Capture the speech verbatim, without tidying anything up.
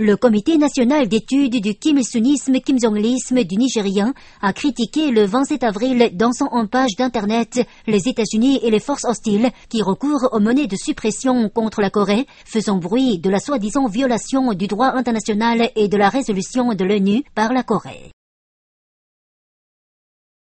Le Comité national d'études du Kim Il-sungisme, Kim Jong-ilisme du Nigeria a critiqué le vingt-sept avril dans son page d'internet les États-Unis et les forces hostiles qui recourent aux monnaies de suppression contre la Corée, faisant bruit de la soi-disant violation du droit international et de la résolution de l'ONU par la Corée.